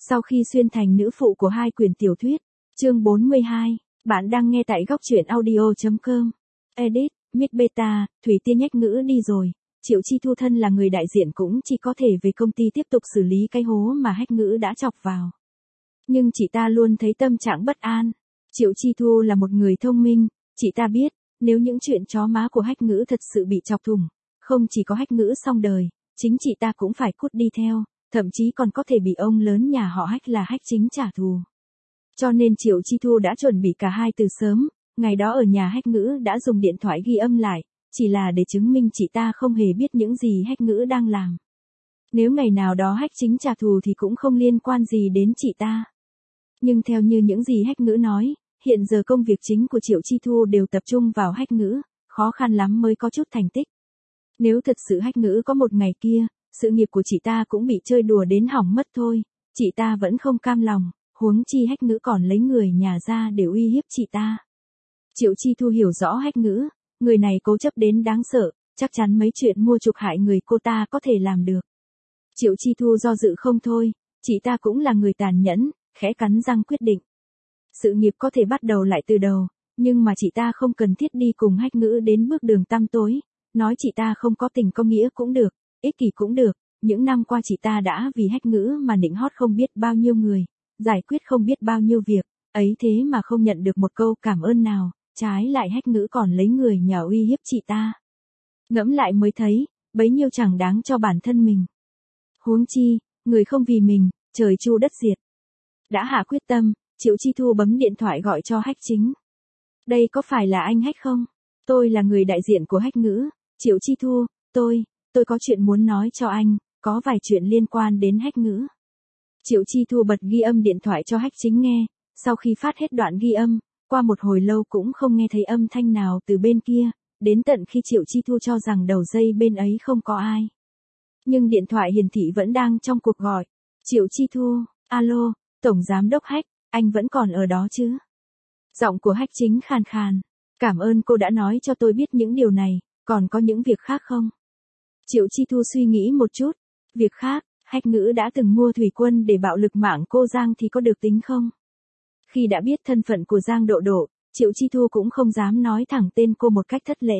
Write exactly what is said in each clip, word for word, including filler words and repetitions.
Sau khi xuyên thành nữ phụ của hai quyển tiểu thuyết, chương bốn mươi hai, bạn đang nghe tại góc truyện audio chấm com. Edit, Miss Beta, Thủy Tiên nhách ngữ đi rồi. Triệu Chi Thu thân là người đại diện cũng chỉ có thể về công ty tiếp tục xử lý cái hố mà hách ngữ đã chọc vào. Nhưng chị ta luôn thấy tâm trạng bất an. Triệu Chi Thu là một người thông minh, chị ta biết, nếu những chuyện chó má của hách ngữ thật sự bị chọc thủng, không chỉ có hách ngữ xong đời, chính chị ta cũng phải cút đi theo, thậm chí còn có thể bị ông lớn nhà họ hách là hách chính trả thù. Cho nên Triệu Chi Thu đã chuẩn bị cả hai từ sớm, ngày đó ở nhà hách ngữ đã dùng điện thoại ghi âm lại, chỉ là để chứng minh chị ta không hề biết những gì hách ngữ đang làm. Nếu ngày nào đó hách chính trả thù thì cũng không liên quan gì đến chị ta. Nhưng theo như những gì hách ngữ nói, hiện giờ công việc chính của Triệu Chi Thu đều tập trung vào hách ngữ, khó khăn lắm mới có chút thành tích. Nếu thật sự hách ngữ có một ngày kia, sự nghiệp của chị ta cũng bị chơi đùa đến hỏng mất thôi, chị ta vẫn không cam lòng, huống chi hách ngữ còn lấy người nhà ra để uy hiếp chị ta. Triệu Chi Thu hiểu rõ hách ngữ, người này cố chấp đến đáng sợ, chắc chắn mấy chuyện mua chuộc hại người cô ta có thể làm được. Triệu Chi Thu do dự không thôi, chị ta cũng là người tàn nhẫn, khẽ cắn răng quyết định. Sự nghiệp có thể bắt đầu lại từ đầu, nhưng mà chị ta không cần thiết đi cùng hách ngữ đến bước đường tăm tối, nói chị ta không có tình có nghĩa cũng được, ích kỷ cũng được, những năm qua chị ta đã vì hách ngữ mà nịnh hót không biết bao nhiêu người, giải quyết không biết bao nhiêu việc, ấy thế mà không nhận được một câu cảm ơn nào, trái lại hách ngữ còn lấy người nhà uy hiếp chị ta. Ngẫm lại mới thấy, bấy nhiêu chẳng đáng cho bản thân mình. Huống chi, người không vì mình, trời chu đất diệt. Đã hạ quyết tâm, Triệu Chi Thu bấm điện thoại gọi cho hách chính. Đây có phải là anh hách không? Tôi là người đại diện của hách ngữ, Triệu Chi Thu, tôi, tôi có chuyện muốn nói cho anh, có vài chuyện liên quan đến hách ngữ. Triệu Chi Thu bật ghi âm điện thoại cho hách chính nghe, sau khi phát hết đoạn ghi âm, qua một hồi lâu cũng không nghe thấy âm thanh nào từ bên kia, đến tận khi Triệu Chi Thu cho rằng đầu dây bên ấy không có ai. Nhưng điện thoại hiển thị vẫn đang trong cuộc gọi. Triệu Chi Thu, alo, Tổng Giám đốc Hách, anh vẫn còn ở đó chứ? Giọng của hách chính khàn khàn. Cảm ơn cô đã nói cho tôi biết những điều này, còn có những việc khác không? Triệu Chi Thu suy nghĩ một chút. Việc khác, hách ngữ đã từng mua thủy quân để bạo lực mạng cô Giang thì có được tính không? Khi đã biết thân phận của Giang Độ Độ, Triệu Chi Thu cũng không dám nói thẳng tên cô một cách thất lễ.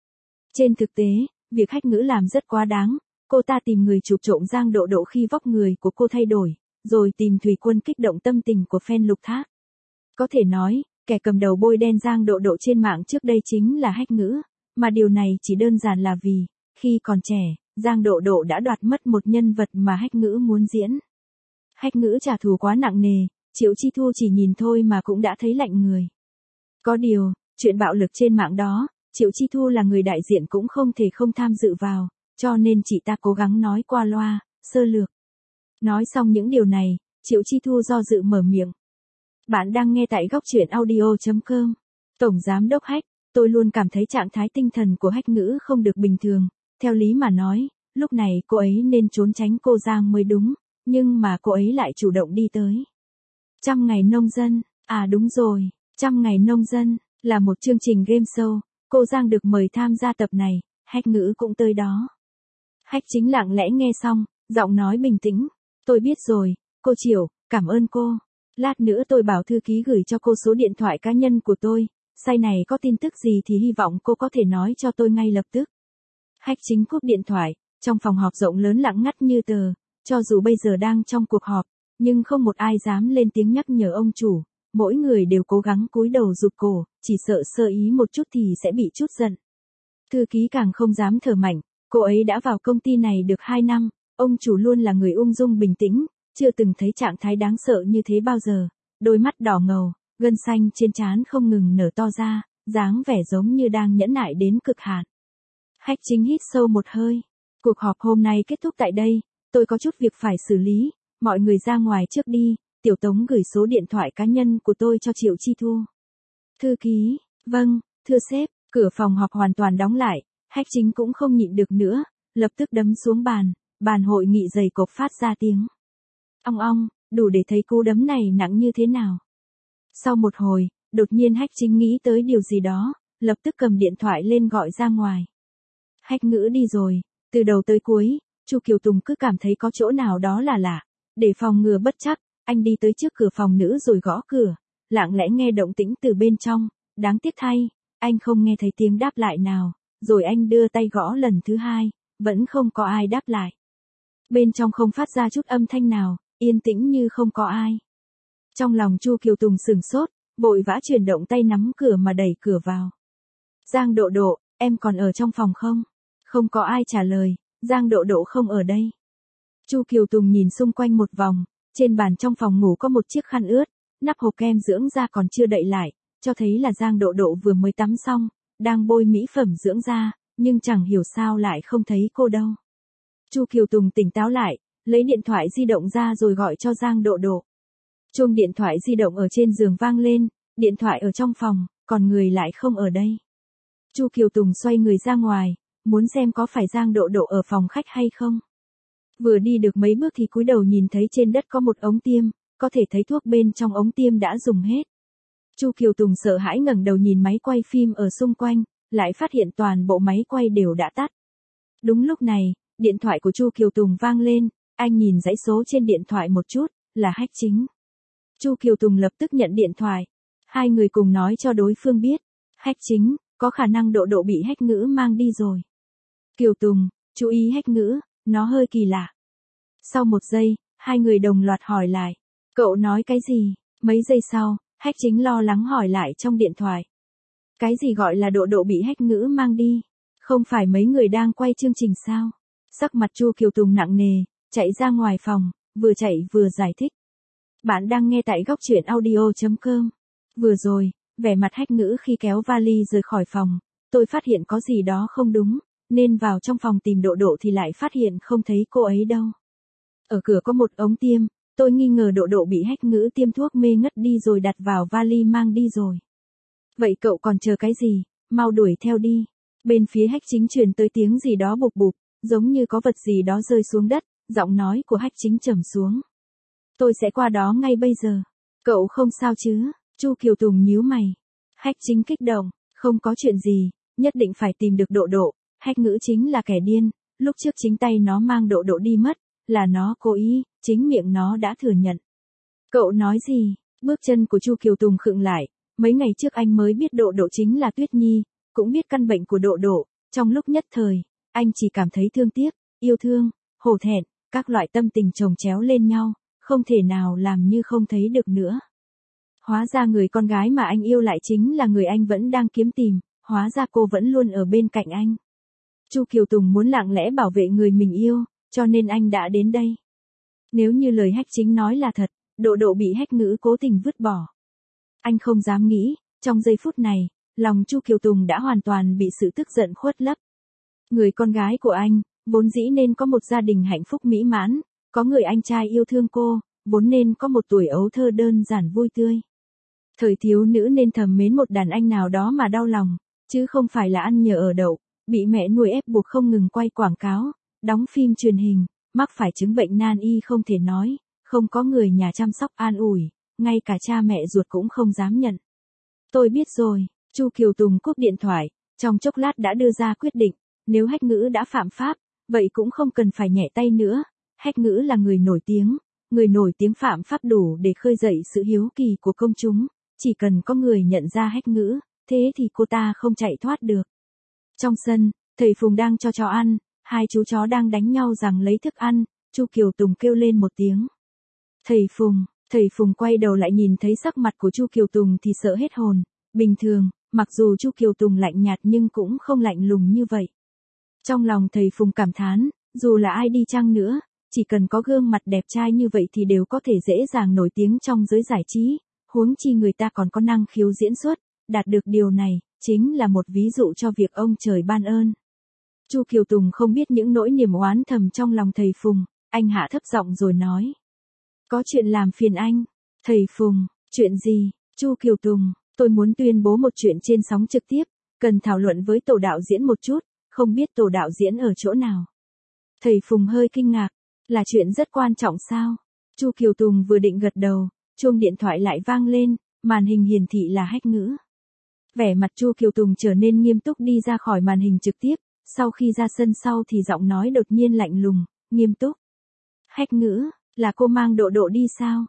Trên thực tế, việc hách ngữ làm rất quá đáng, cô ta tìm người chụp trộm Giang Độ Độ khi vóc người của cô thay đổi, rồi tìm thủy quân kích động tâm tình của fan Lục Thác. Có thể nói, kẻ cầm đầu bôi đen Giang Độ Độ trên mạng trước đây chính là hách ngữ, mà điều này chỉ đơn giản là vì, khi còn trẻ, Giang Độ Độ đã đoạt mất một nhân vật mà hách ngữ muốn diễn. Hách ngữ trả thù quá nặng nề, Triệu Chi Thu chỉ nhìn thôi mà cũng đã thấy lạnh người. Có điều, chuyện bạo lực trên mạng đó, Triệu Chi Thu là người đại diện cũng không thể không tham dự vào, cho nên chị ta cố gắng nói qua loa, sơ lược. Nói xong những điều này, Triệu Chi Thu do dự mở miệng. Bạn đang nghe tại góc truyện audio chấm com. Tổng Giám đốc Hách, tôi luôn cảm thấy trạng thái tinh thần của hách ngữ không được bình thường. Theo lý mà nói, lúc này cô ấy nên trốn tránh cô Giang mới đúng, nhưng mà cô ấy lại chủ động đi tới. Trăm ngày nông dân, à đúng rồi, trăm ngày nông dân, là một chương trình game show, cô Giang được mời tham gia tập này, hách ngữ cũng tới đó. Hách chính lặng lẽ nghe xong, giọng nói bình tĩnh, tôi biết rồi, cô Triệu, cảm ơn cô. Lát nữa tôi bảo thư ký gửi cho cô số điện thoại cá nhân của tôi, sau này có tin tức gì thì hy vọng cô có thể nói cho tôi ngay lập tức. Hách chính cúp điện thoại, trong phòng họp rộng lớn lặng ngắt như tờ, cho dù bây giờ đang trong cuộc họp, nhưng không một ai dám lên tiếng nhắc nhở ông chủ, mỗi người đều cố gắng cúi đầu rụt cổ, chỉ sợ sơ ý một chút thì sẽ bị trút giận. Thư ký càng không dám thở mạnh, cô ấy đã vào công ty này được hai năm, ông chủ luôn là người ung dung bình tĩnh, chưa từng thấy trạng thái đáng sợ như thế bao giờ, đôi mắt đỏ ngầu, gân xanh trên trán không ngừng nở to ra, dáng vẻ giống như đang nhẫn nại đến cực hạn. Hách chính hít sâu một hơi, cuộc họp hôm nay kết thúc tại đây, tôi có chút việc phải xử lý, mọi người ra ngoài trước đi, Tiểu Tống gửi số điện thoại cá nhân của tôi cho Triệu Chi Thu. Thư ký, vâng, thưa sếp, cửa phòng họp hoàn toàn đóng lại, hách chính cũng không nhịn được nữa, lập tức đấm xuống bàn, bàn hội nghị dày cộp phát ra tiếng. Ong ong, đủ để thấy cú đấm này nặng như thế nào. Sau một hồi, đột nhiên hách chính nghĩ tới điều gì đó, lập tức cầm điện thoại lên gọi ra ngoài. Hách ngữ đi rồi, từ đầu tới cuối, Chu Kiều Tùng cứ cảm thấy có chỗ nào đó là lạ, để phòng ngừa bất trắc, anh đi tới trước cửa phòng nữ rồi gõ cửa, lặng lẽ nghe động tĩnh từ bên trong, đáng tiếc thay, anh không nghe thấy tiếng đáp lại nào, rồi anh đưa tay gõ lần thứ hai, vẫn không có ai đáp lại. Bên trong không phát ra chút âm thanh nào, yên tĩnh như không có ai. Trong lòng Chu Kiều Tùng sửng sốt, vội vã chuyển động tay nắm cửa mà đẩy cửa vào. Giang Độ Độ, em còn ở trong phòng không? Không có ai trả lời, Giang Độ Độ không ở đây. Chu Kiều Tùng nhìn xung quanh một vòng, trên bàn trong phòng ngủ có một chiếc khăn ướt, nắp hộp kem dưỡng da còn chưa đậy lại, cho thấy là Giang Độ Độ vừa mới tắm xong, đang bôi mỹ phẩm dưỡng da, nhưng chẳng hiểu sao lại không thấy cô đâu. Chu Kiều Tùng tỉnh táo lại, lấy điện thoại di động ra rồi gọi cho Giang Độ Độ. Chuông điện thoại di động ở trên giường vang lên, điện thoại ở trong phòng, còn người lại không ở đây. Chu Kiều Tùng xoay người ra ngoài, muốn xem có phải Giang Độ Độ ở phòng khách hay không. Vừa đi được mấy bước thì cúi đầu nhìn thấy trên đất có một ống tiêm, có thể thấy thuốc bên trong ống tiêm đã dùng hết. Chu Kiều Tùng sợ hãi ngẩng đầu nhìn máy quay phim ở xung quanh, lại phát hiện toàn bộ máy quay đều đã tắt. Đúng lúc này, điện thoại của Chu Kiều Tùng vang lên, anh nhìn dãy số trên điện thoại một chút, là Hách Chính. Chu Kiều Tùng lập tức nhận điện thoại. Hai người cùng nói cho đối phương biết, Hách Chính, có khả năng Độ Độ bị Hách Ngữ mang đi rồi. Kiều Tùng, chú ý Hách Ngữ, nó hơi kỳ lạ. Sau một giây, hai người đồng loạt hỏi lại, cậu nói cái gì? Mấy giây sau, Hách Chính lo lắng hỏi lại trong điện thoại. Cái gì gọi là Độ Độ bị Hách Ngữ mang đi? Không phải mấy người đang quay chương trình sao? Sắc mặt Chu Kiều Tùng nặng nề, chạy ra ngoài phòng, vừa chạy vừa giải thích. Bạn đang nghe tại góc truyện audio chấm com. Vừa rồi, vẻ mặt Hách Ngữ khi kéo vali rời khỏi phòng, tôi phát hiện có gì đó không đúng, nên vào trong phòng tìm Độ Độ thì lại phát hiện không thấy cô ấy đâu. Ở cửa có một ống tiêm, tôi nghi ngờ Độ Độ bị Hách Ngữ tiêm thuốc mê ngất đi rồi đặt vào vali mang đi rồi. Vậy cậu còn chờ cái gì, mau đuổi theo đi. Bên phía Hách Chính truyền tới tiếng gì đó bụp bụp, giống như có vật gì đó rơi xuống đất, giọng nói của Hách Chính trầm xuống. Tôi sẽ qua đó ngay bây giờ. Cậu không sao chứ? Chu Kiều Tùng nhíu mày. Hách Chính kích động, không có chuyện gì, nhất định phải tìm được Độ Độ. Hách Ngữ chính là kẻ điên, lúc trước chính tay nó mang Độ Độ đi mất, là nó cố ý, chính miệng nó đã thừa nhận. Cậu nói gì? Bước chân của Chu Kiều Tùng khựng lại, mấy ngày trước anh mới biết Độ Độ chính là Tuyết Nhi, cũng biết căn bệnh của Độ Độ, trong lúc nhất thời, anh chỉ cảm thấy thương tiếc, yêu thương, hổ thẹn, các loại tâm tình chồng chéo lên nhau, không thể nào làm như không thấy được nữa. Hóa ra người con gái mà anh yêu lại chính là người anh vẫn đang kiếm tìm, hóa ra cô vẫn luôn ở bên cạnh anh. Chu Kiều Tùng muốn lặng lẽ bảo vệ người mình yêu, cho nên anh đã đến đây. Nếu như lời Hách Chính nói là thật, Độ Độ bị Hách Ngữ cố tình vứt bỏ. Anh không dám nghĩ, trong giây phút này, lòng Chu Kiều Tùng đã hoàn toàn bị sự tức giận khuất lấp. Người con gái của anh, vốn dĩ nên có một gia đình hạnh phúc mỹ mãn, có người anh trai yêu thương cô, vốn nên có một tuổi ấu thơ đơn giản vui tươi. Thời thiếu nữ nên thầm mến một đàn anh nào đó mà đau lòng, chứ không phải là ăn nhờ ở đậu, bị mẹ nuôi ép buộc không ngừng quay quảng cáo, đóng phim truyền hình, mắc phải chứng bệnh nan y không thể nói, không có người nhà chăm sóc an ủi, ngay cả cha mẹ ruột cũng không dám nhận. Tôi biết rồi, Chu Kiều Tùng cúp điện thoại, trong chốc lát đã đưa ra quyết định, nếu Hách Ngữ đã phạm pháp, vậy cũng không cần phải nhẹ tay nữa. Hách Ngữ là người nổi tiếng, người nổi tiếng phạm pháp đủ để khơi dậy sự hiếu kỳ của công chúng, chỉ cần có người nhận ra Hách Ngữ, thế thì cô ta không chạy thoát được. Trong sân, thầy Phùng đang cho chó ăn, hai chú chó đang đánh nhau giằng lấy thức ăn, Chu Kiều Tùng kêu lên một tiếng. Thầy Phùng, thầy Phùng quay đầu lại nhìn thấy sắc mặt của Chu Kiều Tùng thì sợ hết hồn, bình thường, mặc dù Chu Kiều Tùng lạnh nhạt nhưng cũng không lạnh lùng như vậy. Trong lòng thầy Phùng cảm thán, dù là ai đi chăng nữa, chỉ cần có gương mặt đẹp trai như vậy thì đều có thể dễ dàng nổi tiếng trong giới giải trí, huống chi người ta còn có năng khiếu diễn xuất, đạt được điều này, chính là một ví dụ cho việc ông trời ban ơn. Chu Kiều Tùng không biết những nỗi niềm oán thầm trong lòng thầy Phùng, anh hạ thấp giọng rồi nói. Có chuyện làm phiền anh. Thầy Phùng, chuyện gì? Chu Kiều Tùng, tôi muốn tuyên bố một chuyện trên sóng trực tiếp, cần thảo luận với tổ đạo diễn một chút, không biết tổ đạo diễn ở chỗ nào. Thầy Phùng hơi kinh ngạc, là chuyện rất quan trọng sao? Chu Kiều Tùng vừa định gật đầu, chuông điện thoại lại vang lên, màn hình hiển thị là Hách Ngữ. Vẻ mặt Chu Kiều Tùng trở nên nghiêm túc đi ra khỏi màn hình trực tiếp, sau khi ra sân sau thì giọng nói đột nhiên lạnh lùng, nghiêm túc. Hách Ngữ, là cô mang Độ Độ đi sao?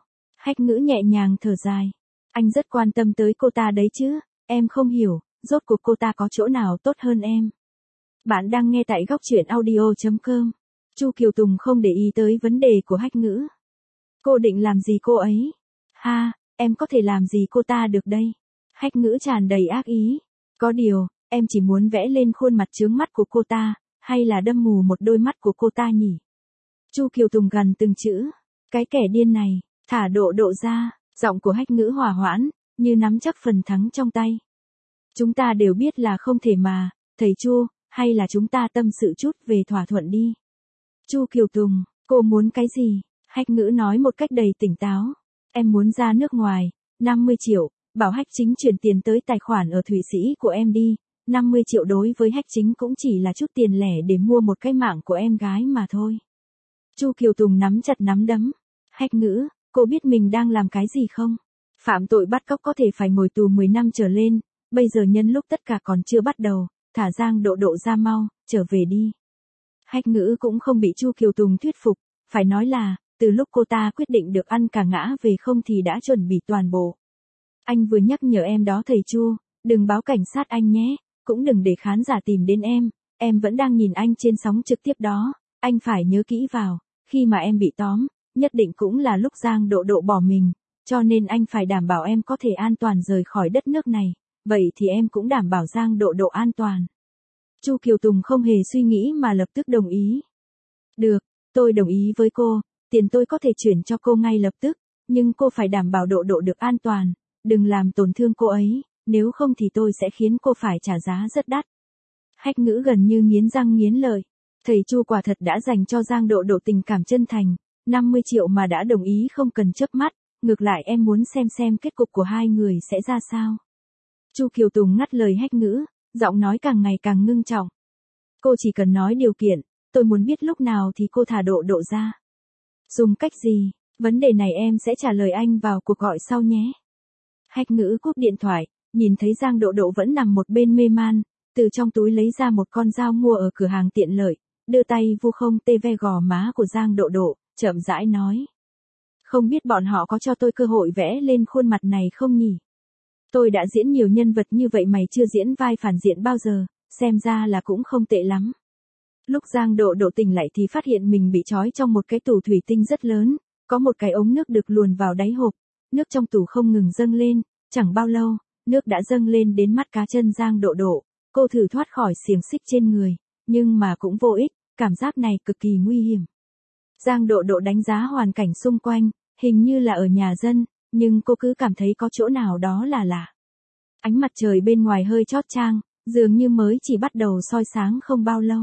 Hách Ngữ nhẹ nhàng thở dài. Anh rất quan tâm tới cô ta đấy chứ, em không hiểu, rốt cuộc cô ta có chỗ nào tốt hơn em. Bạn đang nghe tại góc truyện audio chấm com. Chu Kiều Tùng không để ý tới vấn đề của Hách Ngữ. Cô định làm gì cô ấy? Ha, em có thể làm gì cô ta được đây? Hách Ngữ tràn đầy ác ý. Có điều, em chỉ muốn vẽ lên khuôn mặt chướng mắt của cô ta, hay là đâm mù một đôi mắt của cô ta nhỉ? Chu Kiều Tùng gằn từng chữ. Cái kẻ điên này, thả Độ Độ ra. Giọng của Hách Ngữ hòa hoãn, như nắm chắc phần thắng trong tay. Chúng ta đều biết là không thể mà, thầy Chu, hay là chúng ta tâm sự chút về thỏa thuận đi. Chu Kiều Tùng, cô muốn cái gì? Hách Ngữ nói một cách đầy tỉnh táo. Em muốn ra nước ngoài, năm mươi triệu, bảo Hách Chính chuyển tiền tới tài khoản ở Thụy Sĩ của em đi. năm mươi triệu đối với Hách Chính cũng chỉ là chút tiền lẻ để mua một cái mạng của em gái mà thôi. Chu Kiều Tùng nắm chặt nắm đấm. Hách Ngữ, cô biết mình đang làm cái gì không? Phạm tội bắt cóc có thể phải ngồi tù mười năm trở lên, bây giờ nhân lúc tất cả còn chưa bắt đầu, thả Giang Độ Độ ra mau, trở về đi. Hách Ngữ cũng không bị Chu Kiều Tùng thuyết phục, phải nói là, từ lúc cô ta quyết định được ăn cả ngã về không thì đã chuẩn bị toàn bộ. Anh vừa nhắc nhở em đó thầy Chu, đừng báo cảnh sát anh nhé, cũng đừng để khán giả tìm đến em, em vẫn đang nhìn anh trên sóng trực tiếp đó, anh phải nhớ kỹ vào, khi mà em bị tóm, nhất định cũng là lúc Giang Độ Độ bỏ mình, cho nên anh phải đảm bảo em có thể an toàn rời khỏi đất nước này, vậy thì em cũng đảm bảo Giang Độ Độ an toàn. Chu Kiều Tùng không hề suy nghĩ mà lập tức đồng ý. Được, tôi đồng ý với cô, tiền tôi có thể chuyển cho cô ngay lập tức, nhưng cô phải đảm bảo Độ Độ được an toàn, đừng làm tổn thương cô ấy, nếu không thì tôi sẽ khiến cô phải trả giá rất đắt. Hách Ngữ gần như nghiến răng nghiến lợi, thầy Chu quả thật đã dành cho Giang Độ Độ tình cảm chân thành, năm mươi triệu mà đã đồng ý không cần chớp mắt, ngược lại em muốn xem xem kết cục của hai người sẽ ra sao. Chu Kiều Tùng ngắt lời Hách Ngữ, giọng nói càng ngày càng ngưng trọng. Cô chỉ cần nói điều kiện, tôi muốn biết lúc nào thì cô thả Độ Độ ra. Dùng cách gì, vấn đề này em sẽ trả lời anh vào cuộc gọi sau nhé. Hách Ngữ cúp điện thoại, nhìn thấy Giang Độ Độ vẫn nằm một bên mê man, từ trong túi lấy ra một con dao mua ở cửa hàng tiện lợi, đưa tay vu không tê ve gò má của Giang Độ Độ, chậm rãi nói. Không biết bọn họ có cho tôi cơ hội vẽ lên khuôn mặt này không nhỉ? Tôi đã diễn nhiều nhân vật như vậy mày chưa diễn vai phản diện bao giờ, xem ra là cũng không tệ lắm. Lúc Giang Độ Độ tỉnh lại thì phát hiện mình bị trói trong một cái tủ thủy tinh rất lớn, có một cái ống nước được luồn vào đáy hộp, nước trong tủ không ngừng dâng lên, chẳng bao lâu, nước đã dâng lên đến mắt cá chân Giang Độ Độ, cô thử thoát khỏi xiềng xích trên người, nhưng mà cũng vô ích, cảm giác này cực kỳ nguy hiểm. Giang Độ Độ đánh giá hoàn cảnh xung quanh, hình như là ở nhà dân, nhưng cô cứ cảm thấy có chỗ nào đó là lạ. Ánh mặt trời bên ngoài hơi chót chang, dường như mới chỉ bắt đầu soi sáng không bao lâu.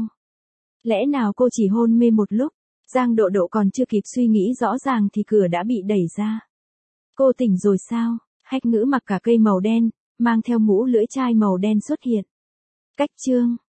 Lẽ nào cô chỉ hôn mê một lúc, Giang Độ Độ còn chưa kịp suy nghĩ rõ ràng thì cửa đã bị đẩy ra. Cô tỉnh rồi sao? Hách Ngữ mặc cả cây màu đen, mang theo mũ lưỡi chai màu đen xuất hiện. Cách chương